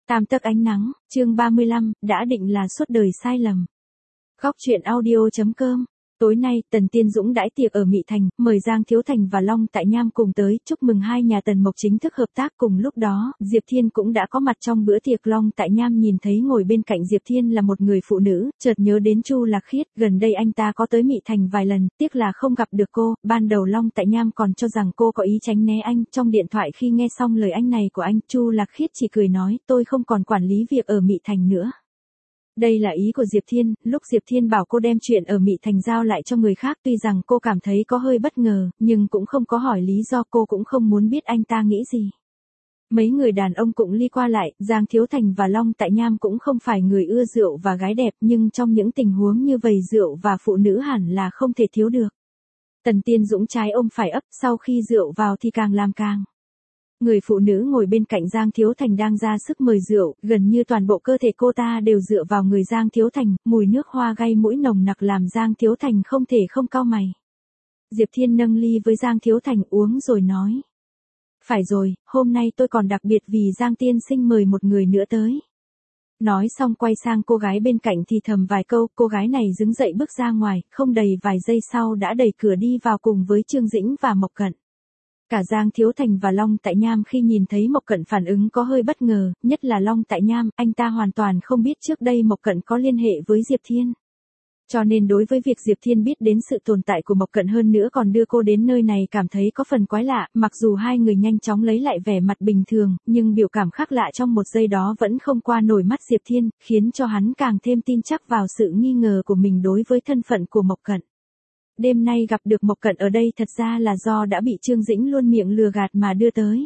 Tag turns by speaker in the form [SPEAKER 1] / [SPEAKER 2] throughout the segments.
[SPEAKER 1] Tam tấc ánh nắng, chương 35, đã định là suốt đời sai lầm. Góc truyện audio.com. Tối nay, Tần Tiên Dũng đãi tiệc ở Mị Thành, mời Giang Thiếu Thành và Long Tại Nham cùng tới, chúc mừng hai nhà Tần Mộc chính thức hợp tác. Cùng lúc đó, Diệp Thiên cũng đã có mặt trong bữa tiệc. Long Tại Nham nhìn thấy ngồi bên cạnh Diệp Thiên là một người phụ nữ, chợt nhớ đến Chu Lạc Khiết, gần đây anh ta có tới Mị Thành vài lần, tiếc là không gặp được cô. Ban đầu Long Tại Nham còn cho rằng cô có ý tránh né anh, trong điện thoại khi nghe xong lời anh này của anh, Chu Lạc Khiết chỉ cười nói, tôi không còn quản lý việc ở Mị Thành nữa. Đây là ý của Diệp Thiên, lúc Diệp Thiên bảo cô đem chuyện ở Mị Thành giao lại cho người khác, tuy rằng cô cảm thấy có hơi bất ngờ, nhưng cũng không có hỏi lý do, cô cũng không muốn biết anh ta nghĩ gì. Mấy người đàn ông cũng ly qua lại, Giang Thiếu Thành và Long Tại Nham cũng không phải người ưa rượu và gái đẹp, nhưng trong những tình huống như vậy rượu và phụ nữ hẳn là không thể thiếu được. Tần Tiên Dũng trái ôm phải ấp, sau khi rượu vào thì càng làm càng. Người phụ nữ ngồi bên cạnh Giang Thiếu Thành đang ra sức mời rượu, gần như toàn bộ cơ thể cô ta đều dựa vào người Giang Thiếu Thành, mùi nước hoa gây mũi nồng nặc làm Giang Thiếu Thành không thể không cau mày. Diệp Thiên nâng ly với Giang Thiếu Thành uống rồi nói. Phải rồi, hôm nay tôi còn đặc biệt vì Giang tiên sinh mời một người nữa tới. Nói xong quay sang cô gái bên cạnh thì thầm vài câu, cô gái này đứng dậy bước ra ngoài, không đầy vài giây sau đã đẩy cửa đi vào cùng với Trương Dĩnh và Mộc Cận. Cả Giang Thiếu Thành và Long Tại Nham khi nhìn thấy Mộc Cận phản ứng có hơi bất ngờ, nhất là Long Tại Nham, anh ta hoàn toàn không biết trước đây Mộc Cận có liên hệ với Diệp Thiên. Cho nên đối với việc Diệp Thiên biết đến sự tồn tại của Mộc Cận hơn nữa còn đưa cô đến nơi này cảm thấy có phần quái lạ, mặc dù hai người nhanh chóng lấy lại vẻ mặt bình thường, nhưng biểu cảm khác lạ trong một giây đó vẫn không qua nổi mắt Diệp Thiên, khiến cho hắn càng thêm tin chắc vào sự nghi ngờ của mình đối với thân phận của Mộc Cận. Đêm nay gặp được Mộc Cận ở đây thật ra là do đã bị Trương Dĩnh luôn miệng lừa gạt mà đưa tới.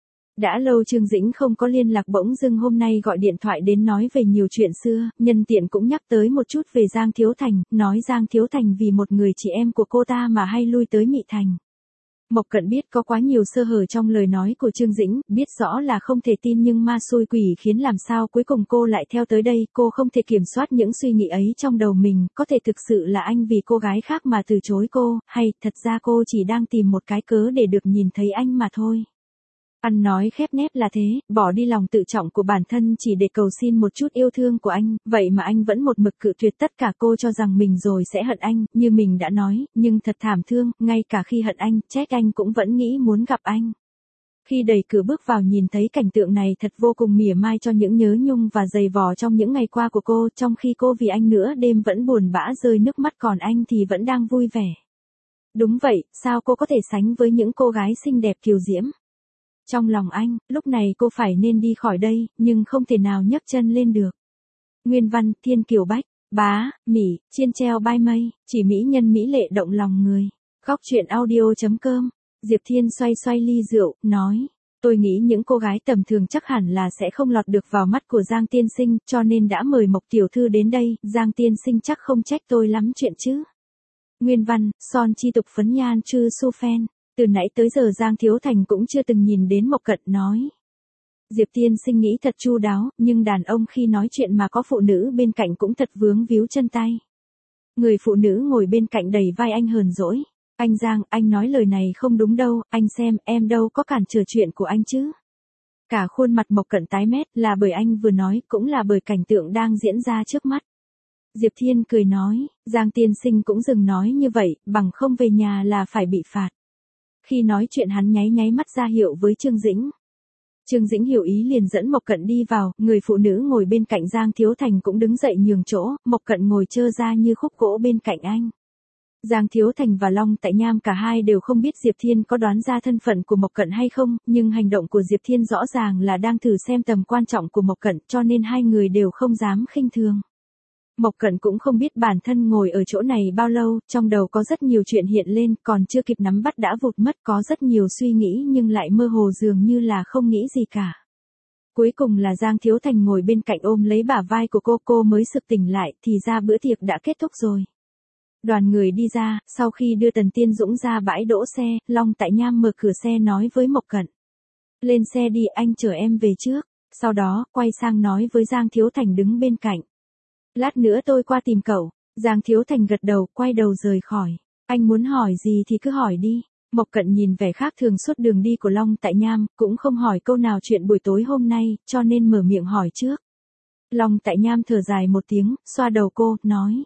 [SPEAKER 1] Đã lâu Trương Dĩnh không có liên lạc, bỗng dưng hôm nay gọi điện thoại đến nói về nhiều chuyện xưa, nhân tiện cũng nhắc tới một chút về Giang Thiếu Thành, nói Giang Thiếu Thành vì một người chị em của cô ta mà hay lui tới Mị Thành. Mộc Cận biết có quá nhiều sơ hở trong lời nói của Trương Dĩnh, biết rõ là không thể tin nhưng ma xui quỷ khiến làm sao cuối cùng cô lại theo tới đây, cô không thể kiểm soát những suy nghĩ ấy trong đầu mình, có thể thực sự là anh vì cô gái khác mà từ chối cô, hay thật ra cô chỉ đang tìm một cái cớ để được nhìn thấy anh mà thôi. Ăn nói khép nép là thế, bỏ đi lòng tự trọng của bản thân chỉ để cầu xin một chút yêu thương của anh, vậy mà anh vẫn một mực cự tuyệt tất cả. Cô cho rằng mình rồi sẽ hận anh, như mình đã nói, nhưng thật thảm thương, ngay cả khi hận anh, trách anh cũng vẫn nghĩ muốn gặp anh. Khi đẩy cửa bước vào nhìn thấy cảnh tượng này thật vô cùng mỉa mai cho những nhớ nhung và dày vò trong những ngày qua của cô, trong khi cô vì anh nữa đêm vẫn buồn bã rơi nước mắt còn anh thì vẫn đang vui vẻ. Đúng vậy, sao cô có thể sánh với những cô gái xinh đẹp kiều diễm? Trong lòng anh, lúc này cô phải nên đi khỏi đây, nhưng không thể nào nhấc chân lên được. Nguyên văn, Thiên Kiều Bách, Bá, Mỹ, Chiên treo bai mây, chỉ mỹ nhân mỹ lệ động lòng người. Góc truyện audio.com. Diệp Thiên xoay xoay ly rượu, nói. Tôi nghĩ những cô gái tầm thường chắc hẳn là sẽ không lọt được vào mắt của Giang tiên sinh, cho nên đã mời Mộc tiểu thư đến đây, Giang tiên sinh chắc không trách tôi lắm chuyện chứ. Nguyên văn, Son chi tục phấn nhan chư su phen. Từ nãy tới giờ Giang Thiếu Thành cũng chưa từng nhìn đến Mộc Cận, nói. Diệp tiên sinh nghĩ thật chu đáo, nhưng đàn ông khi nói chuyện mà có phụ nữ bên cạnh cũng thật vướng víu chân tay. Người phụ nữ ngồi bên cạnh đẩy vai anh hờn dỗi. Anh Giang, anh nói lời này không đúng đâu, anh xem, em đâu có cản trở chuyện của anh chứ. Cả khuôn mặt Mộc Cận tái mét, là bởi anh vừa nói, cũng là bởi cảnh tượng đang diễn ra trước mắt. Diệp Thiên cười nói, Giang tiên sinh cũng dừng nói như vậy, bằng không về nhà là phải bị phạt. Khi nói chuyện hắn nháy mắt ra hiệu với Trương Dĩnh. Trương Dĩnh hiểu ý liền dẫn Mộc Cận đi vào, người phụ nữ ngồi bên cạnh Giang Thiếu Thành cũng đứng dậy nhường chỗ, Mộc Cận ngồi trơ ra như khúc gỗ bên cạnh anh. Giang Thiếu Thành và Long Tại Nham cả hai đều không biết Diệp Thiên có đoán ra thân phận của Mộc Cận hay không, nhưng hành động của Diệp Thiên rõ ràng là đang thử xem tầm quan trọng của Mộc Cận, cho nên hai người đều không dám khinh thường. Mộc Cận cũng không biết bản thân ngồi ở chỗ này bao lâu, trong đầu có rất nhiều chuyện hiện lên, còn chưa kịp nắm bắt đã vụt mất, có rất nhiều suy nghĩ nhưng lại mơ hồ dường như là không nghĩ gì cả. Cuối cùng là Giang Thiếu Thành ngồi bên cạnh ôm lấy bả vai của cô mới sực tỉnh lại, thì ra bữa tiệc đã kết thúc rồi. Đoàn người đi ra, sau khi đưa Tần Tiên Dũng ra bãi đỗ xe, Long Tại Nham mở cửa xe nói với Mộc Cận. Lên xe đi, anh chở em về trước, sau đó, quay sang nói với Giang Thiếu Thành đứng bên cạnh. Lát nữa tôi qua tìm cậu. Giang Thiếu Thành gật đầu, quay đầu rời khỏi. Anh muốn hỏi gì thì cứ hỏi đi. Mộc Cận nhìn vẻ khác thường suốt đường đi của Long Tại Nham, cũng không hỏi câu nào chuyện buổi tối hôm nay, cho nên mở miệng hỏi trước. Long Tại Nham thở dài một tiếng, xoa đầu cô, nói.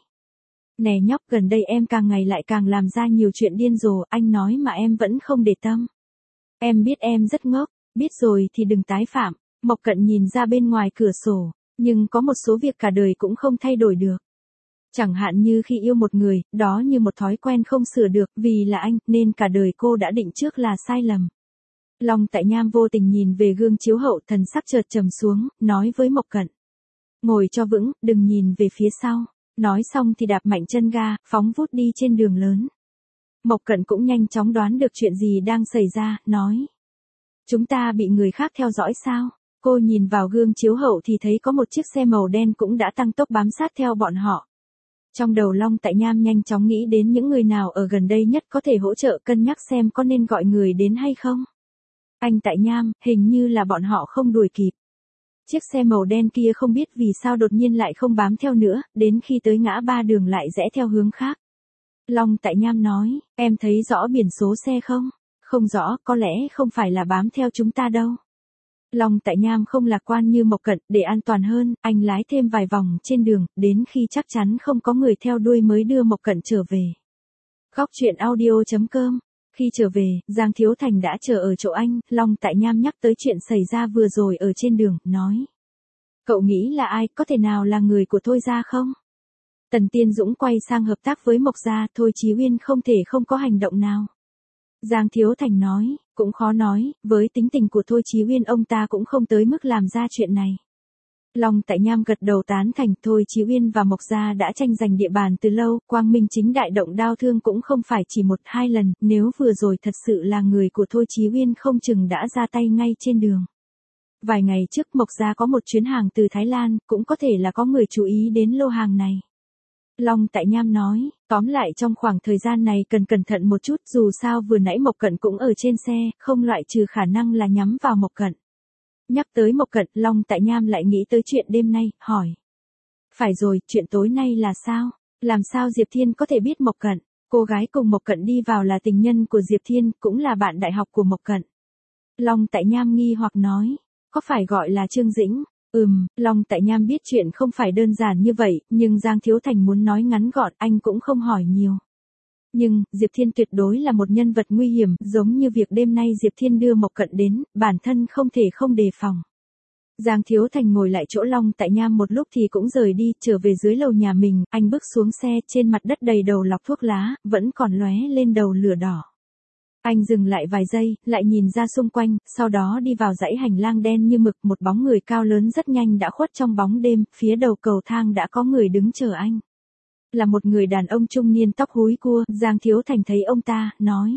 [SPEAKER 1] Nè nhóc, gần đây em càng ngày lại càng làm ra nhiều chuyện điên rồ, anh nói mà em vẫn không để tâm. Em biết em rất ngốc, biết rồi thì đừng tái phạm. Mộc Cận nhìn ra bên ngoài cửa sổ, nhưng có một số việc cả đời cũng không thay đổi được. Chẳng hạn như khi yêu một người, đó như một thói quen không sửa được, vì là anh, nên cả đời cô đã định trước là sai lầm. Long Tại Nham vô tình nhìn về gương chiếu hậu, thần sắc chợt trầm xuống, nói với Mộc Cận. Ngồi cho vững, đừng nhìn về phía sau. Nói xong thì đạp mạnh chân ga, phóng vút đi trên đường lớn. Mộc Cận cũng nhanh chóng đoán được chuyện gì đang xảy ra, nói. Chúng ta bị người khác theo dõi sao? Cô nhìn vào gương chiếu hậu thì thấy có một chiếc xe màu đen cũng đã tăng tốc bám sát theo bọn họ. Trong đầu Long Tại Nham nhanh chóng nghĩ đến những người nào ở gần đây nhất có thể hỗ trợ, cân nhắc xem có nên gọi người đến hay không. Anh Tại Nham, hình như là bọn họ không đuổi kịp. Chiếc xe màu đen kia không biết vì sao đột nhiên lại không bám theo nữa, đến khi tới ngã ba đường lại rẽ theo hướng khác. Long Tại Nham nói, em thấy rõ biển số xe không? Không rõ, có lẽ không phải là bám theo chúng ta đâu. Long Tại Nham không lạc quan như Mộc Cận, để an toàn hơn, anh lái thêm vài vòng trên đường, đến khi chắc chắn không có người theo đuôi mới đưa Mộc Cận trở về. Góc truyện audio.com. Khi trở về, Giang Thiếu Thành đã chờ ở chỗ anh, Long Tại Nham nhắc tới chuyện xảy ra vừa rồi ở trên đường, nói. Cậu nghĩ là ai, có thể nào là người của Thôi gia không? Tần Tiên Dũng quay sang hợp tác với Mộc gia, Thôi Chí Uyên không thể không có hành động nào. Giang Thiếu Thành nói, cũng khó nói, với tính tình của Thôi Chí Uyên ông ta cũng không tới mức làm ra chuyện này. Long Tại Nham gật đầu tán thành. Thôi Chí Uyên và Mộc gia đã tranh giành địa bàn từ lâu, quang minh chính đại động đao thương cũng không phải chỉ một hai lần, nếu vừa rồi thật sự là người của Thôi Chí Uyên không chừng đã ra tay ngay trên đường. Vài ngày trước Mộc gia có một chuyến hàng từ Thái Lan, cũng có thể là có người chú ý đến lô hàng này. Long Tại Nham nói, tóm lại trong khoảng thời gian này cần cẩn thận một chút, dù sao vừa nãy Mộc Cận cũng ở trên xe, không loại trừ khả năng là nhắm vào Mộc Cận. Nhắc tới Mộc Cận, Long Tại Nham lại nghĩ tới chuyện đêm nay, hỏi. Phải rồi, chuyện tối nay là sao? Làm sao Diệp Thiên có thể biết Mộc Cận? Cô gái cùng Mộc Cận đi vào là tình nhân của Diệp Thiên, cũng là bạn đại học của Mộc Cận. Long Tại Nham nghi hoặc nói, có phải gọi là Trương Dĩnh? Long Tại Nham biết chuyện không phải đơn giản như vậy, nhưng Giang Thiếu Thành muốn nói ngắn gọn, anh cũng không hỏi nhiều. Nhưng, Diệp Thiên tuyệt đối là một nhân vật nguy hiểm, giống như việc đêm nay Diệp Thiên đưa Mộc Cận đến, bản thân không thể không đề phòng. Giang Thiếu Thành ngồi lại chỗ Long Tại Nham một lúc thì cũng rời đi, trở về dưới lầu nhà mình, anh bước xuống xe, trên mặt đất đầy đầu lọc thuốc lá, vẫn còn lóe lên đầu lửa đỏ. Anh dừng lại vài giây, lại nhìn ra xung quanh, sau đó đi vào dãy hành lang đen như mực, một bóng người cao lớn rất nhanh đã khuất trong bóng đêm, phía đầu cầu thang đã có người đứng chờ anh. Là một người đàn ông trung niên tóc húi cua, Giang Thiếu Thành thấy ông ta, nói.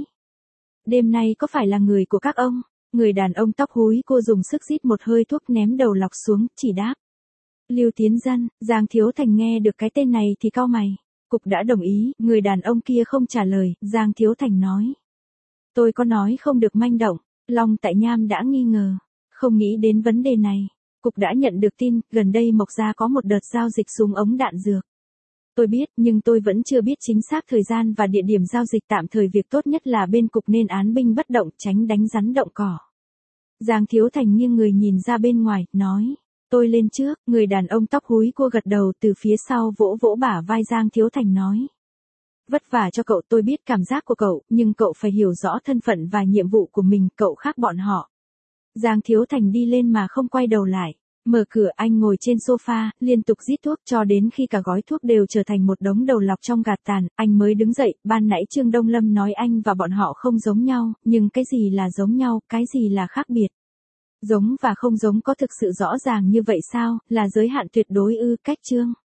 [SPEAKER 1] Đêm nay có phải là người của các ông? Người đàn ông tóc húi cua dùng sức rít một hơi thuốc ném đầu lọc xuống, chỉ đáp. Lưu Tiến Dân. Giang Thiếu Thành nghe được cái tên này thì cau mày. Cục đã đồng ý, người đàn ông kia không trả lời, Giang Thiếu Thành nói. Tôi có nói không được manh động. Long Tại Nham đã nghi ngờ. Không nghĩ đến vấn đề này. Cục đã nhận được tin, gần đây Mộc gia có một đợt giao dịch súng ống đạn dược. Tôi biết, nhưng tôi vẫn chưa biết chính xác thời gian và địa điểm giao dịch, tạm thời việc tốt nhất là bên cục nên án binh bất động, tránh đánh rắn động cỏ. Giang Thiếu Thành nghiêng người nhìn ra bên ngoài, nói. Tôi lên trước, người đàn ông tóc húi cua gật đầu, từ phía sau vỗ vỗ bả vai Giang Thiếu Thành nói. Vất vả cho cậu, tôi biết cảm giác của cậu, nhưng cậu phải hiểu rõ thân phận và nhiệm vụ của mình, cậu khác bọn họ. Giang Thiếu Thành đi lên mà không quay đầu lại. Mở cửa, anh ngồi trên sofa, liên tục rít thuốc cho đến khi cả gói thuốc đều trở thành một đống đầu lọc trong gạt tàn, anh mới đứng dậy. Ban nãy Trương Đông Lâm nói anh và bọn họ không giống nhau, nhưng cái gì là giống nhau, cái gì là khác biệt? Giống và không giống có thực sự rõ ràng như vậy sao, là giới hạn tuyệt đối ư? Cách Trương